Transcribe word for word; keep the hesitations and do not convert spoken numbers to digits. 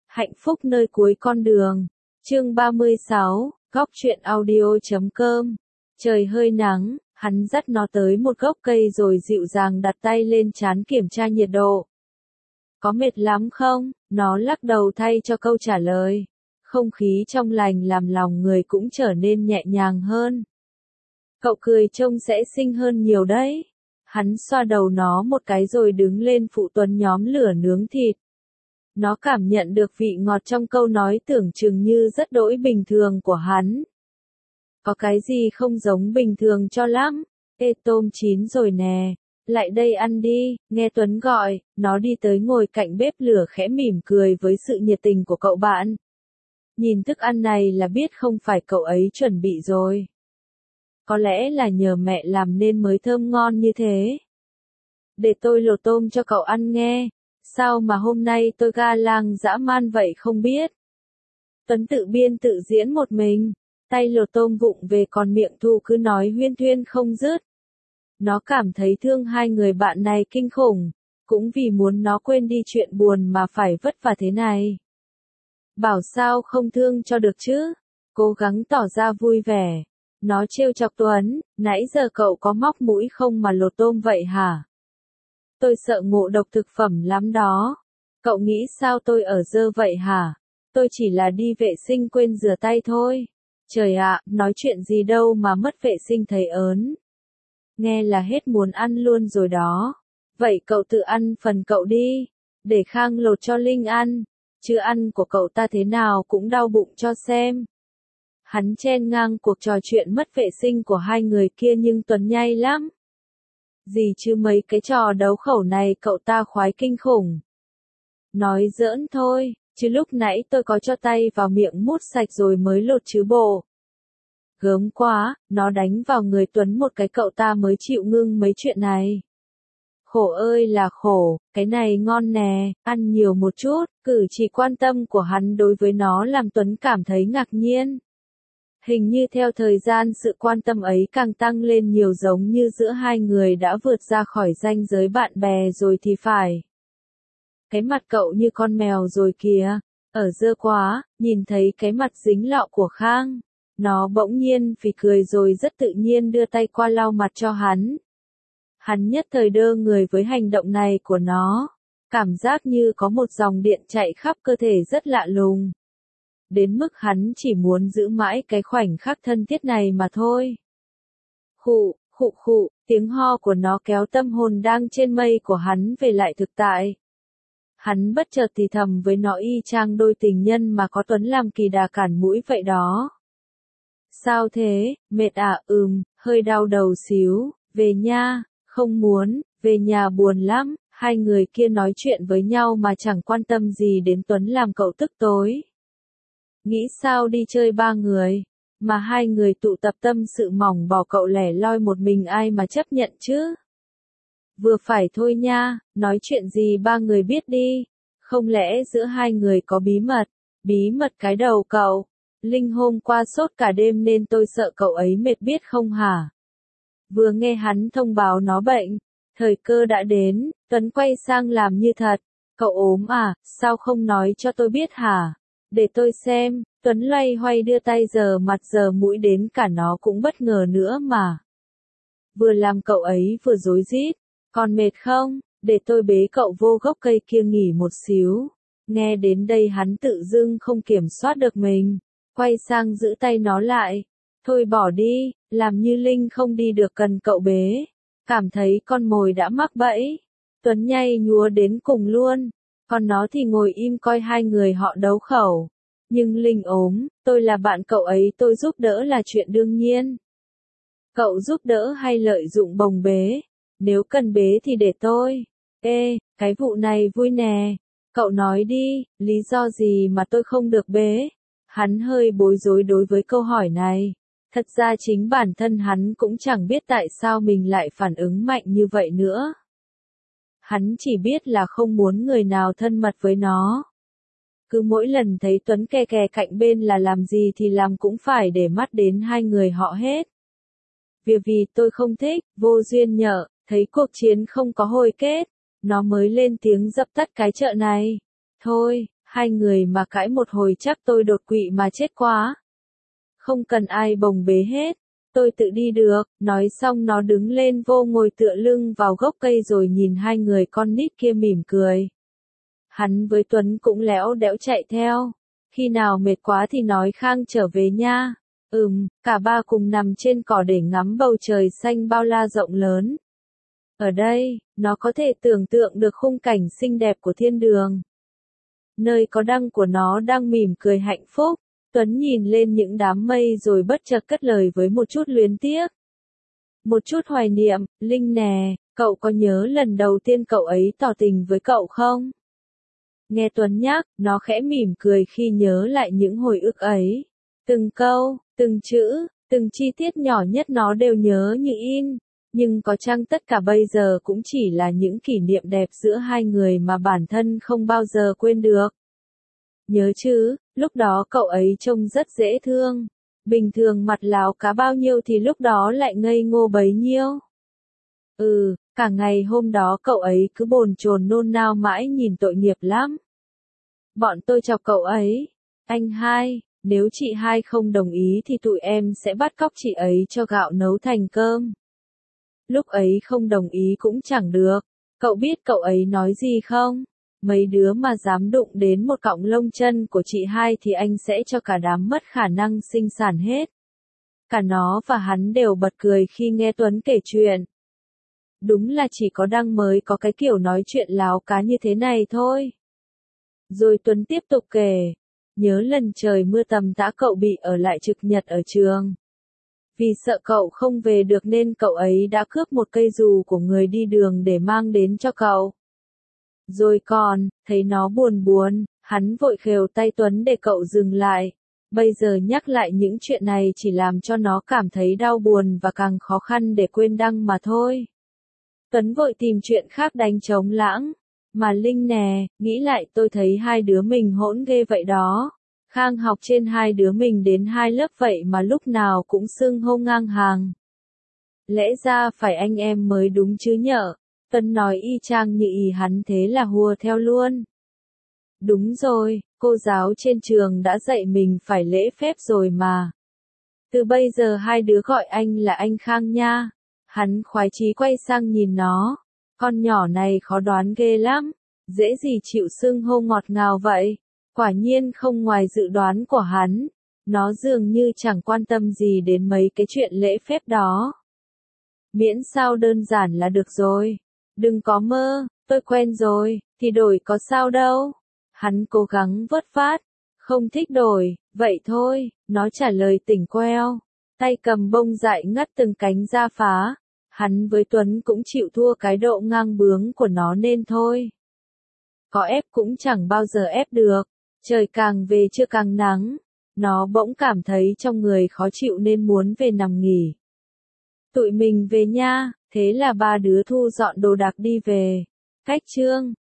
Hạnh phúc nơi cuối con đường. Chương ba mươi sáu, góc truyện audio chấm com. Trời hơi nắng, hắn dắt nó tới một gốc cây rồi dịu dàng đặt tay lên trán kiểm tra nhiệt độ. Có mệt lắm không? Nó lắc đầu thay cho câu trả lời. Không khí trong lành làm lòng người cũng trở nên nhẹ nhàng hơn. Cậu cười trông sẽ xinh hơn nhiều đấy. Hắn xoa đầu nó một cái rồi đứng lên phụ Tuấn nhóm lửa nướng thịt. Nó cảm nhận được vị ngọt trong câu nói tưởng chừng như rất đỗi bình thường của hắn. Có cái gì không giống bình thường cho lắm? Ê, tôm chín rồi nè, lại đây ăn đi, nghe Tuấn gọi, nó đi tới ngồi cạnh bếp lửa khẽ mỉm cười với sự nhiệt tình của cậu bạn. Nhìn thức ăn này là biết không phải cậu ấy chuẩn bị rồi. Có lẽ là nhờ mẹ làm nên mới thơm ngon như thế. Để tôi lột tôm cho cậu ăn nghe. Sao mà hôm nay tôi ga lăng dã man vậy không biết? Tuấn tự biên tự diễn một mình, tay lột tôm vụng về còn miệng Thu cứ nói huyên thuyên không dứt. Nó cảm thấy thương hai người bạn này kinh khủng, cũng vì muốn nó quên đi chuyện buồn mà phải vất vả thế này. Bảo sao không thương cho được chứ? Cố gắng tỏ ra vui vẻ. Nó trêu chọc Tuấn, nãy giờ cậu có móc mũi không mà lột tôm vậy hả? Tôi sợ ngộ độc thực phẩm lắm đó. Cậu nghĩ sao tôi ở dơ vậy hả? Tôi chỉ là đi vệ sinh quên rửa tay thôi. Trời ạ, nói chuyện gì đâu mà mất vệ sinh thấy ớn. Nghe là hết muốn ăn luôn rồi đó. Vậy cậu tự ăn phần cậu đi. Để Khang lột cho Linh ăn. Chứ ăn của cậu ta thế nào cũng đau bụng cho xem. Hắn chen ngang cuộc trò chuyện mất vệ sinh của hai người kia nhưng Tuấn nhây lắm. Gì chứ mấy cái trò đấu khẩu này cậu ta khoái kinh khủng. Nói giỡn thôi, chứ lúc nãy tôi có cho tay vào miệng mút sạch rồi mới lột chứ bộ. Gớm quá, nó đánh vào người Tuấn một cái cậu ta mới chịu ngưng mấy chuyện này. Khổ ơi là khổ, cái này ngon nè, ăn nhiều một chút, cử chỉ quan tâm của hắn đối với nó làm Tuấn cảm thấy ngạc nhiên. Hình như theo thời gian sự quan tâm ấy càng tăng lên nhiều giống như giữa hai người đã vượt ra khỏi ranh giới bạn bè rồi thì phải. Cái mặt cậu như con mèo rồi kìa, ở dơ quá, nhìn thấy cái mặt dính lọ của Khang. Nó bỗng nhiên phì cười rồi rất tự nhiên đưa tay qua lau mặt cho hắn. Hắn nhất thời đơ người với hành động này của nó, cảm giác như có một dòng điện chạy khắp cơ thể rất lạ lùng. Đến mức hắn chỉ muốn giữ mãi cái khoảnh khắc thân thiết này mà thôi. Khụ, khụ khụ, tiếng ho của nó kéo tâm hồn đang trên mây của hắn về lại thực tại. Hắn bất chợt thì thầm với nó y chang đôi tình nhân mà có Tuấn làm kỳ đà cản mũi vậy đó. Sao thế, mệt à? Ừm, hơi đau đầu xíu, về nha, không muốn, về nhà buồn lắm. Hai người kia nói chuyện với nhau mà chẳng quan tâm gì đến Tuấn làm cậu tức tối. Nghĩ sao đi chơi ba người, mà hai người tụ tập tâm sự mỏng bỏ cậu lẻ loi một mình ai mà chấp nhận chứ? Vừa phải thôi nha, nói chuyện gì ba người biết đi, không lẽ giữa hai người có bí mật, bí mật cái đầu cậu? Linh hôm qua sốt cả đêm nên tôi sợ cậu ấy mệt biết không hả? Vừa nghe hắn thông báo nó bệnh, thời cơ đã đến, Tuấn quay sang làm như thật, cậu ốm à, sao không nói cho tôi biết hả? Để tôi xem, Tuấn loay hoay đưa tay giờ mặt giờ mũi đến cả nó cũng bất ngờ nữa mà. Vừa làm cậu ấy vừa rối rít, còn mệt không, để tôi bế cậu vô gốc cây kia nghỉ một xíu. Nghe đến đây hắn tự dưng không kiểm soát được mình, quay sang giữ tay nó lại. Thôi bỏ đi, làm như Linh không đi được cần cậu bế. Cảm thấy con mồi đã mắc bẫy. Tuấn nhây nhúa đến cùng luôn, còn nó thì ngồi im coi hai người họ đấu khẩu. Nhưng Linh ốm, tôi là bạn cậu ấy tôi giúp đỡ là chuyện đương nhiên. Cậu giúp đỡ hay lợi dụng bồng bế? Nếu cần bế thì để tôi. Ê, cái vụ này vui nè. Cậu nói đi, lý do gì mà tôi không được bế? Hắn hơi bối rối đối với câu hỏi này. Thật ra chính bản thân hắn cũng chẳng biết tại sao mình lại phản ứng mạnh như vậy nữa. Hắn chỉ biết là không muốn người nào thân mật với nó. Cứ mỗi lần thấy Tuấn kè kè cạnh bên là làm gì thì làm cũng phải để mắt đến hai người họ hết. Việc vì tôi không thích, vô duyên nhở, thấy cuộc chiến không có hồi kết, nó mới lên tiếng dập tắt cái chợ này. Thôi, Hai người mà cãi một hồi chắc tôi đột quỵ mà chết quá. Không cần ai bồng bế hết, tôi tự đi được, nói xong nó đứng lên vô ngồi tựa lưng vào gốc cây rồi nhìn hai người con nít kia mỉm cười. Hắn với Tuấn cũng léo đẽo chạy theo, khi nào mệt quá thì nói Khang trở về nha. Ừm, cả ba cùng nằm trên cỏ để ngắm bầu trời xanh bao la rộng lớn. Ở đây, nó có thể tưởng tượng được khung cảnh xinh đẹp của thiên đường. Nơi có đăng của nó đang mỉm cười hạnh phúc. Tuấn nhìn lên những đám mây rồi bất chợt cất lời với một chút luyến tiếc. Một chút hoài niệm, Linh nè, cậu có nhớ lần đầu tiên cậu ấy tỏ tình với cậu không? Nghe Tuấn nhắc, nó khẽ mỉm cười khi nhớ lại những hồi ức ấy. Từng câu, từng chữ, từng chi tiết nhỏ nhất nó đều nhớ như in. Nhưng có chăng tất cả bây giờ cũng chỉ là những kỷ niệm đẹp giữa hai người mà bản thân không bao giờ quên được. Nhớ chứ, lúc đó cậu ấy trông rất dễ thương. Bình thường mặt láo cá bao nhiêu thì lúc đó lại ngây ngô bấy nhiêu. Ừ, cả ngày hôm đó cậu ấy cứ bồn chồn nôn nao mãi nhìn tội nghiệp lắm. Bọn tôi chọc cậu ấy. Anh hai, nếu chị hai không đồng ý thì tụi em sẽ bắt cóc chị ấy cho gạo nấu thành cơm. Lúc ấy không đồng ý cũng chẳng được. Cậu biết cậu ấy nói gì không? Mấy đứa mà dám đụng đến một cọng lông chân của chị hai thì anh sẽ cho cả đám mất khả năng sinh sản hết. Cả nó và hắn đều bật cười khi nghe Tuấn kể chuyện. Đúng là chỉ có Đăng mới có cái kiểu nói chuyện láo cá như thế này thôi. Rồi Tuấn tiếp tục kể. Nhớ lần trời mưa tầm tã cậu bị ở lại trực nhật ở trường. Vì sợ cậu không về được nên cậu ấy đã cướp một cây dù của người đi đường để mang đến cho cậu. Rồi còn, thấy nó buồn buồn, hắn vội khều tay Tuấn để cậu dừng lại. Bây giờ nhắc lại những chuyện này chỉ làm cho nó cảm thấy đau buồn và càng khó khăn để quên Đăng mà thôi. Tuấn vội tìm chuyện khác đánh trống lãng. Mà Linh nè, nghĩ lại tôi thấy hai đứa mình hỗn ghê vậy đó. Khang học trên hai đứa mình đến hai lớp vậy mà lúc nào cũng xưng hô ngang hàng. Lẽ ra phải anh em mới đúng chứ nhở. Tuấn nói y chang như ý hắn thế là hùa theo luôn. Đúng rồi, cô giáo trên trường đã dạy mình phải lễ phép rồi mà. Từ bây giờ hai đứa gọi anh là anh Khang nha. Hắn khoái chí quay sang nhìn nó. Con nhỏ này khó đoán ghê lắm. Dễ gì chịu xưng hô ngọt ngào vậy. Quả nhiên không ngoài dự đoán của hắn. Nó dường như chẳng quan tâm gì đến mấy cái chuyện lễ phép đó. Miễn sao đơn giản là được rồi. Đừng có mơ, tôi quen rồi, thì đổi có sao đâu. Hắn cố gắng vớt vát. Không thích đổi, vậy thôi, nó trả lời tỉnh queo. Tay cầm bông dại ngắt từng cánh ra phá. Hắn với Tuấn cũng chịu thua cái độ ngang bướng của nó nên thôi. Có ép cũng chẳng bao giờ ép được. Trời càng về trưa càng nắng. Nó bỗng cảm thấy trong người khó chịu nên muốn về nằm nghỉ. Tụi mình về nha, thế là ba đứa thu dọn đồ đạc đi về. Cách chương